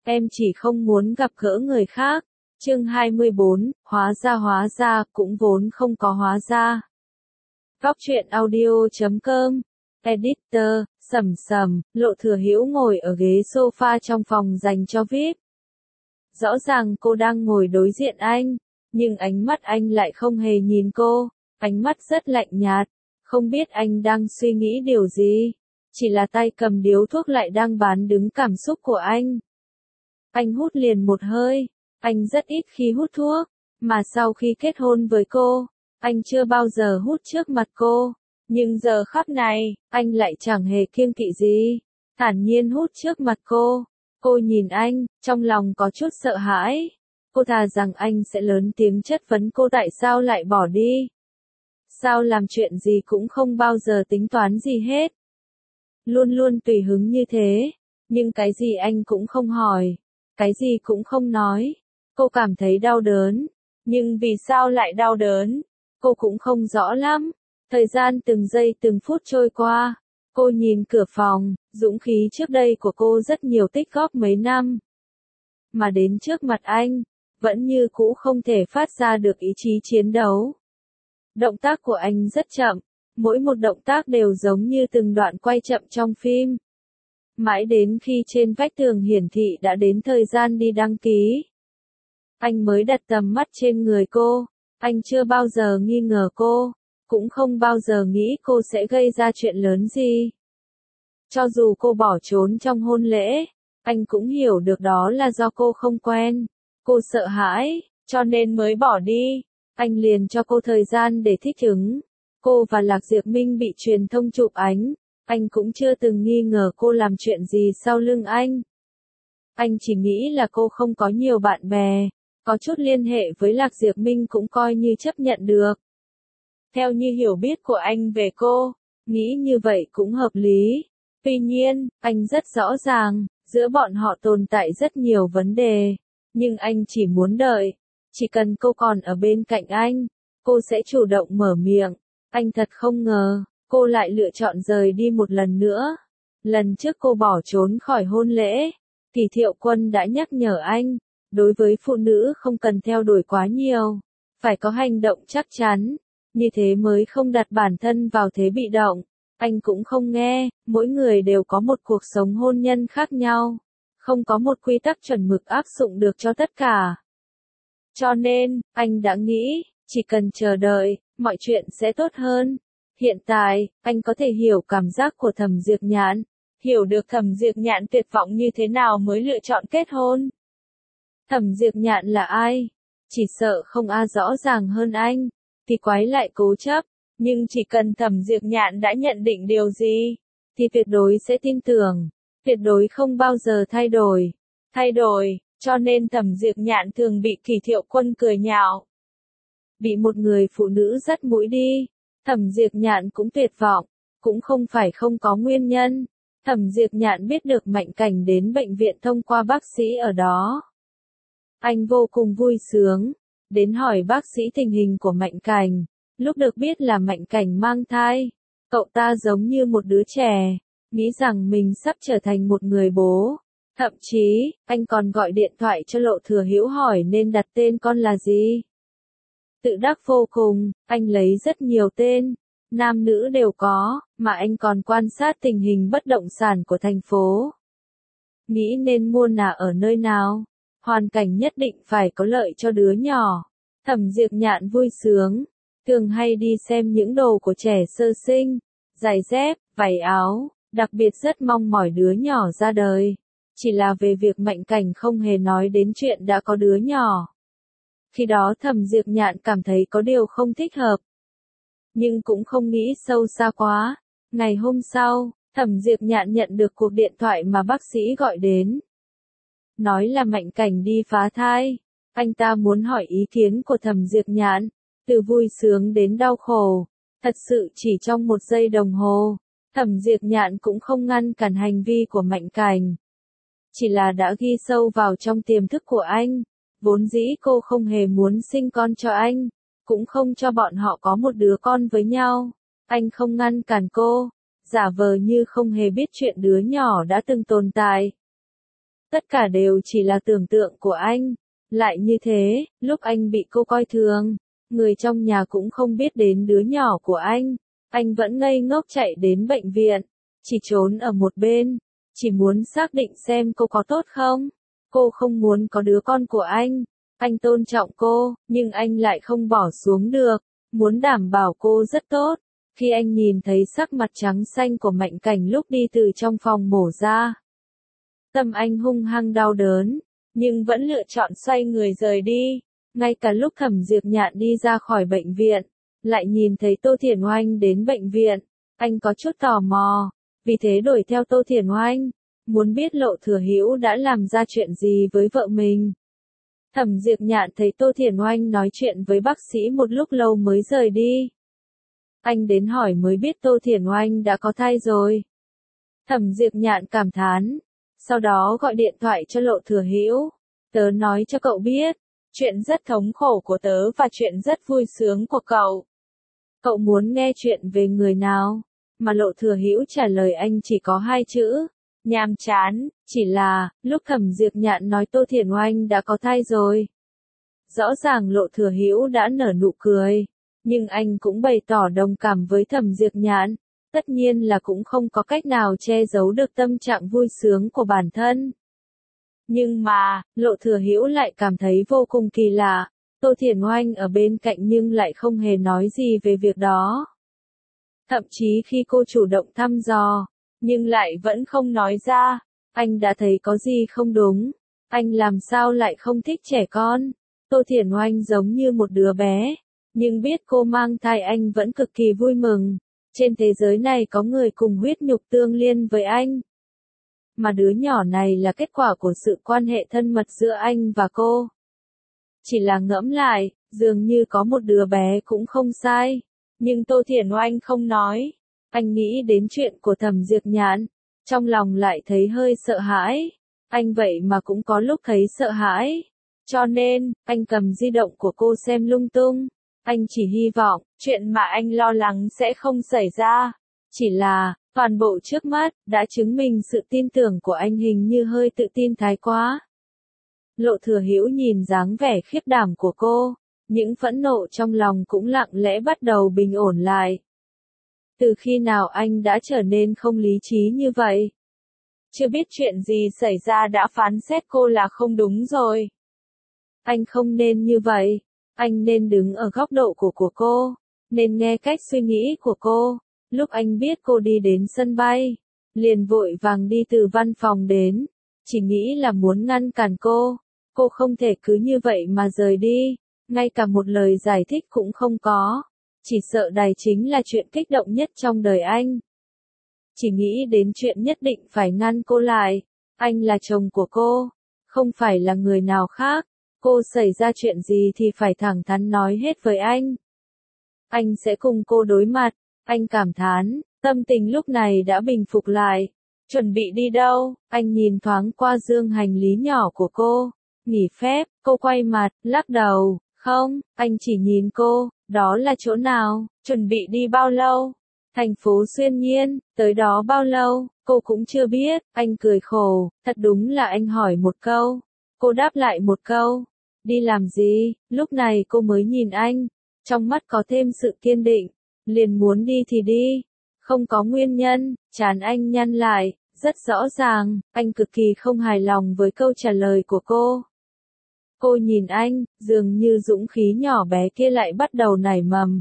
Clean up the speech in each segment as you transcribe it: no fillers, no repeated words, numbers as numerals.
em chỉ không muốn gặp gỡ người khác. Chương 24, hóa ra, cũng vốn không có hóa ra. Góc truyện audio.com. Editor, Sầm, Lộ Thừa Hữu ngồi ở ghế sofa trong phòng dành cho VIP. Rõ ràng cô đang ngồi đối diện anh, nhưng ánh mắt anh lại không hề nhìn cô, ánh mắt rất lạnh nhạt, không biết anh đang suy nghĩ điều gì, chỉ là tay cầm điếu thuốc lại đang bán đứng cảm xúc của anh. Anh hút liền một hơi, anh rất ít khi hút thuốc, mà sau khi kết hôn với cô, anh chưa bao giờ hút trước mặt cô, nhưng giờ khắc này, anh lại chẳng hề kiêng kỵ gì, thản nhiên hút trước mặt cô. Cô nhìn anh, trong lòng có chút sợ hãi. Cô thà rằng anh sẽ lớn tiếng chất vấn cô tại sao lại bỏ đi. Sao làm chuyện gì cũng không bao giờ tính toán gì hết. Luôn luôn tùy hứng như thế, nhưng cái gì anh cũng không hỏi, cái gì cũng không nói. Cô cảm thấy đau đớn, nhưng vì sao lại đau đớn, cô cũng không rõ lắm. Thời gian từng giây từng phút trôi qua. Cô nhìn cửa phòng, dũng khí trước đây của cô rất nhiều tích góp mấy năm. Mà đến trước mặt anh, vẫn như cũ không thể phát ra được ý chí chiến đấu. Động tác của anh rất chậm, mỗi một động tác đều giống như từng đoạn quay chậm trong phim. Mãi đến khi trên vách tường hiển thị đã đến thời gian đi đăng ký, anh mới đặt tầm mắt trên người cô. Anh chưa bao giờ nghi ngờ cô, cũng không bao giờ nghĩ cô sẽ gây ra chuyện lớn gì. Cho dù cô bỏ trốn trong hôn lễ, anh cũng hiểu được đó là do cô không quen. Cô sợ hãi, cho nên mới bỏ đi. Anh liền cho cô thời gian để thích ứng. Cô và Lạc Diệp Minh bị truyền thông chụp ảnh. Anh cũng chưa từng nghi ngờ cô làm chuyện gì sau lưng anh. Anh chỉ nghĩ là cô không có nhiều bạn bè. Có chút liên hệ với Lạc Diệp Minh cũng coi như chấp nhận được. Theo như hiểu biết của anh về cô, nghĩ như vậy cũng hợp lý. Tuy nhiên, anh rất rõ ràng, giữa bọn họ tồn tại rất nhiều vấn đề. Nhưng anh chỉ muốn đợi. Chỉ cần cô còn ở bên cạnh anh, cô sẽ chủ động mở miệng. Anh thật không ngờ, cô lại lựa chọn rời đi một lần nữa. Lần trước cô bỏ trốn khỏi hôn lễ, thì Thiệu Quân đã nhắc nhở anh, đối với phụ nữ không cần theo đuổi quá nhiều, phải có hành động chắc chắn, như thế mới không đặt bản thân vào thế bị động. Anh cũng không nghe, mỗi người đều có một cuộc sống hôn nhân khác nhau, không có một quy tắc chuẩn mực áp dụng được cho tất cả. Cho nên, anh đã nghĩ, chỉ cần chờ đợi, mọi chuyện sẽ tốt hơn. Hiện tại, anh có thể hiểu cảm giác của Thẩm Diệp Nhạn, hiểu được Thẩm Diệp Nhạn tuyệt vọng như thế nào mới lựa chọn kết hôn. Thẩm Diệp Nhạn là ai? Chỉ sợ không ai rõ ràng hơn anh, thì quái lại cố chấp, nhưng chỉ cần Thẩm Diệp Nhạn đã nhận định điều gì, thì tuyệt đối sẽ tin tưởng, tuyệt đối không bao giờ thay đổi. Cho nên Thẩm Diệp Nhạn thường bị Kỳ Thiệu Quân cười nhạo. Bị một người phụ nữ dắt mũi đi, Thẩm Diệp Nhạn cũng tuyệt vọng, cũng không phải không có nguyên nhân. Thẩm Diệp Nhạn biết được Mạnh Cảnh đến bệnh viện thông qua bác sĩ ở đó. Anh vô cùng vui sướng, đến hỏi bác sĩ tình hình của Mạnh Cảnh. Lúc được biết là Mạnh Cảnh mang thai, cậu ta giống như một đứa trẻ, nghĩ rằng mình sắp trở thành một người bố. Thậm chí, anh còn gọi điện thoại cho Lộ Thừa Hữu hỏi nên đặt tên con là gì. Tự đắc vô cùng, anh lấy rất nhiều tên, nam nữ đều có, mà anh còn quan sát tình hình bất động sản của thành phố. Nghĩ nên mua nhà ở nơi nào, hoàn cảnh nhất định phải có lợi cho đứa nhỏ. Thẩm Diệp Nhạn vui sướng, thường hay đi xem những đồ của trẻ sơ sinh, giày dép, váy áo, đặc biệt rất mong mỏi đứa nhỏ ra đời. Chỉ là về việc Mạnh Cảnh không hề nói đến chuyện đã có đứa nhỏ. Khi đó Thẩm Diệp Nhạn cảm thấy có điều không thích hợp, nhưng cũng không nghĩ sâu xa quá. Ngày hôm sau, Thẩm Diệp Nhạn nhận được cuộc điện thoại mà bác sĩ gọi đến. Nói là Mạnh Cảnh đi phá thai. Anh ta muốn hỏi ý kiến của Thẩm Diệp Nhạn, từ vui sướng đến đau khổ. Thật sự chỉ trong một giây đồng hồ, Thẩm Diệp Nhạn cũng không ngăn cản hành vi của Mạnh Cảnh. Chỉ là đã ghi sâu vào trong tiềm thức của anh. Vốn dĩ cô không hề muốn sinh con cho anh, cũng không cho bọn họ có một đứa con với nhau. Anh không ngăn cản cô, giả vờ như không hề biết chuyện đứa nhỏ đã từng tồn tại. Tất cả đều chỉ là tưởng tượng của anh. Lại như thế, lúc anh bị cô coi thường, người trong nhà cũng không biết đến đứa nhỏ của anh vẫn ngây ngốc chạy đến bệnh viện, chỉ trốn ở một bên, chỉ muốn xác định xem cô có tốt không. Cô không muốn có đứa con của anh tôn trọng cô, nhưng anh lại không bỏ xuống được, muốn đảm bảo cô rất tốt. Khi anh nhìn thấy sắc mặt trắng xanh của Mạnh Cảnh lúc đi từ trong phòng mổ ra, tâm anh hung hăng đau đớn, nhưng vẫn lựa chọn xoay người rời đi. Ngay cả lúc Thẩm Diệp Nhạn đi ra khỏi bệnh viện, lại nhìn thấy Tô Thiển Oanh đến bệnh viện, anh có chút tò mò, vì thế đuổi theo Tô Thiển Oanh, muốn biết Lộ Thừa Hữu đã làm ra chuyện gì với vợ mình. Thẩm Diệp Nhạn thấy Tô Thiển Oanh nói chuyện với bác sĩ một lúc lâu mới rời đi. Anh đến hỏi mới biết Tô Thiển Oanh đã có thai rồi. Thẩm Diệp Nhạn cảm thán, sau đó gọi điện thoại cho Lộ Thừa Hữu. Tớ nói cho cậu biết, chuyện rất thống khổ của tớ và chuyện rất vui sướng của cậu. Cậu muốn nghe chuyện về người nào? Mà Lộ Thừa Hữu trả lời anh chỉ có 2 chữ, nhàm chán. Chỉ là, lúc Thẩm Diệp Nhạn nói Tô Thiển Oanh đã có thai rồi, rõ ràng Lộ Thừa Hữu đã nở nụ cười, nhưng anh cũng bày tỏ đồng cảm với Thẩm Diệp Nhạn. Tất nhiên là cũng không có cách nào che giấu được tâm trạng vui sướng của bản thân. Nhưng mà, Lộ Thừa Hữu lại cảm thấy vô cùng kỳ lạ. Tô Thiển Oanh ở bên cạnh nhưng lại không hề nói gì về việc đó. Thậm chí khi cô chủ động thăm dò, nhưng lại vẫn không nói ra. Anh đã thấy có gì không đúng. Anh làm sao lại không thích trẻ con? Tô Thiển Oanh giống như một đứa bé, nhưng biết cô mang thai anh vẫn cực kỳ vui mừng. Trên thế giới này có người cùng huyết nhục tương liên với anh. Mà đứa nhỏ này là kết quả của sự quan hệ thân mật giữa anh và cô. Chỉ là ngẫm lại, dường như có một đứa bé cũng không sai. Nhưng Tô Thiển Oanh không nói. Anh nghĩ đến chuyện của Thẩm Diệp Nhạn, trong lòng lại thấy hơi sợ hãi. Anh vậy mà cũng có lúc thấy sợ hãi. Cho nên, anh cầm di động của cô xem lung tung. Anh chỉ hy vọng, chuyện mà anh lo lắng sẽ không xảy ra. Chỉ là, toàn bộ trước mắt, đã chứng minh sự tin tưởng của anh hình như hơi tự tin thái quá. Lộ Thừa Hữu nhìn dáng vẻ khiếp đảm của cô, những phẫn nộ trong lòng cũng lặng lẽ bắt đầu bình ổn lại. Từ khi nào anh đã trở nên không lý trí như vậy? Chưa biết chuyện gì xảy ra đã phán xét cô là không đúng rồi. Anh không nên như vậy. Anh nên đứng ở góc độ của cô, nên nghe cách suy nghĩ của cô. Lúc anh biết cô đi đến sân bay, liền vội vàng đi từ văn phòng đến, chỉ nghĩ là muốn ngăn cản cô. Cô không thể cứ như vậy mà rời đi, ngay cả một lời giải thích cũng không có. Chỉ sợ đài chính là chuyện kích động nhất trong đời anh. Chỉ nghĩ đến chuyện nhất định phải ngăn cô lại. Anh là chồng của cô, không phải là người nào khác. Cô xảy ra chuyện gì thì phải thẳng thắn nói hết với anh. Anh sẽ cùng cô đối mặt. Anh cảm thán, tâm tình lúc này đã bình phục lại. Chuẩn bị đi đâu? Anh nhìn thoáng qua dương hành lý nhỏ của cô. Nghỉ phép, cô quay mặt, lắc đầu. Không, anh chỉ nhìn cô. Đó là chỗ nào? Chuẩn bị đi bao lâu? Thành phố Xuyên Nhiên, tới đó bao lâu? Cô cũng chưa biết. Anh cười khổ, thật đúng là anh hỏi một câu. Cô đáp lại một câu. Đi làm gì? Lúc này cô mới nhìn anh. Trong mắt có thêm sự kiên định. Liền muốn đi thì đi. Không có nguyên nhân. Trán anh nhăn lại. Rất rõ ràng, anh cực kỳ không hài lòng với câu trả lời của cô. Cô nhìn anh, dường như dũng khí nhỏ bé kia lại bắt đầu nảy mầm.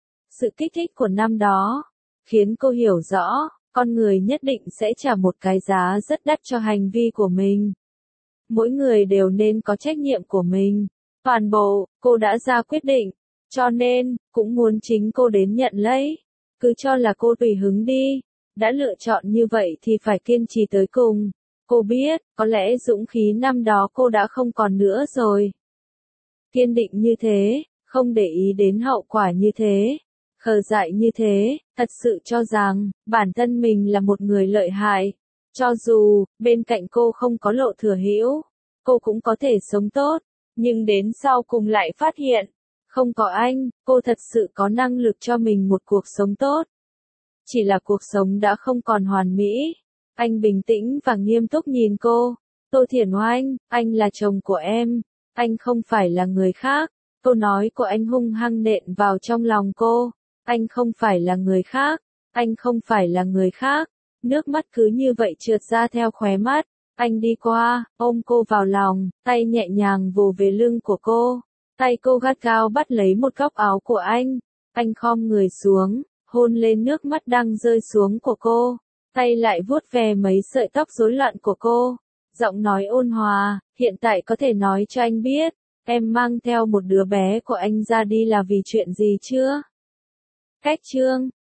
Sự kích thích của năm đó, khiến cô hiểu rõ, con người nhất định sẽ trả một cái giá rất đắt cho hành vi của mình. Mỗi người đều nên có trách nhiệm của mình. Toàn bộ, cô đã ra quyết định, cho nên, cũng muốn chính cô đến nhận lấy. Cứ cho là cô tùy hứng đi. Đã lựa chọn như vậy thì phải kiên trì tới cùng. Cô biết, có lẽ dũng khí năm đó cô đã không còn nữa rồi. Kiên định như thế, không để ý đến hậu quả như thế, khờ dại như thế, thật sự cho rằng, bản thân mình là một người lợi hại. Cho dù, bên cạnh cô không có Lộ Thừa Hữu, cô cũng có thể sống tốt, nhưng đến sau cùng lại phát hiện, không có anh, cô thật sự có năng lực cho mình một cuộc sống tốt. Chỉ là cuộc sống đã không còn hoàn mỹ. Anh bình tĩnh và nghiêm túc nhìn cô. Tô Thiển Oanh, anh là chồng của em, anh không phải là người khác. Câu nói của anh hung hăng nện vào trong lòng cô. Anh không phải là người khác, anh không phải là người khác. Nước mắt cứ như vậy trượt ra theo khóe mắt. Anh đi qua, ôm cô vào lòng, tay nhẹ nhàng vồ về lưng của cô. Tay cô gắt gao bắt lấy một góc áo của anh. Anh khom người xuống, hôn lên nước mắt đang rơi xuống của cô. Tay lại vuốt về mấy sợi tóc rối loạn của cô. Giọng nói ôn hòa, hiện tại có thể nói cho anh biết, em mang theo một đứa bé của anh ra đi là vì chuyện gì chưa? Cách chương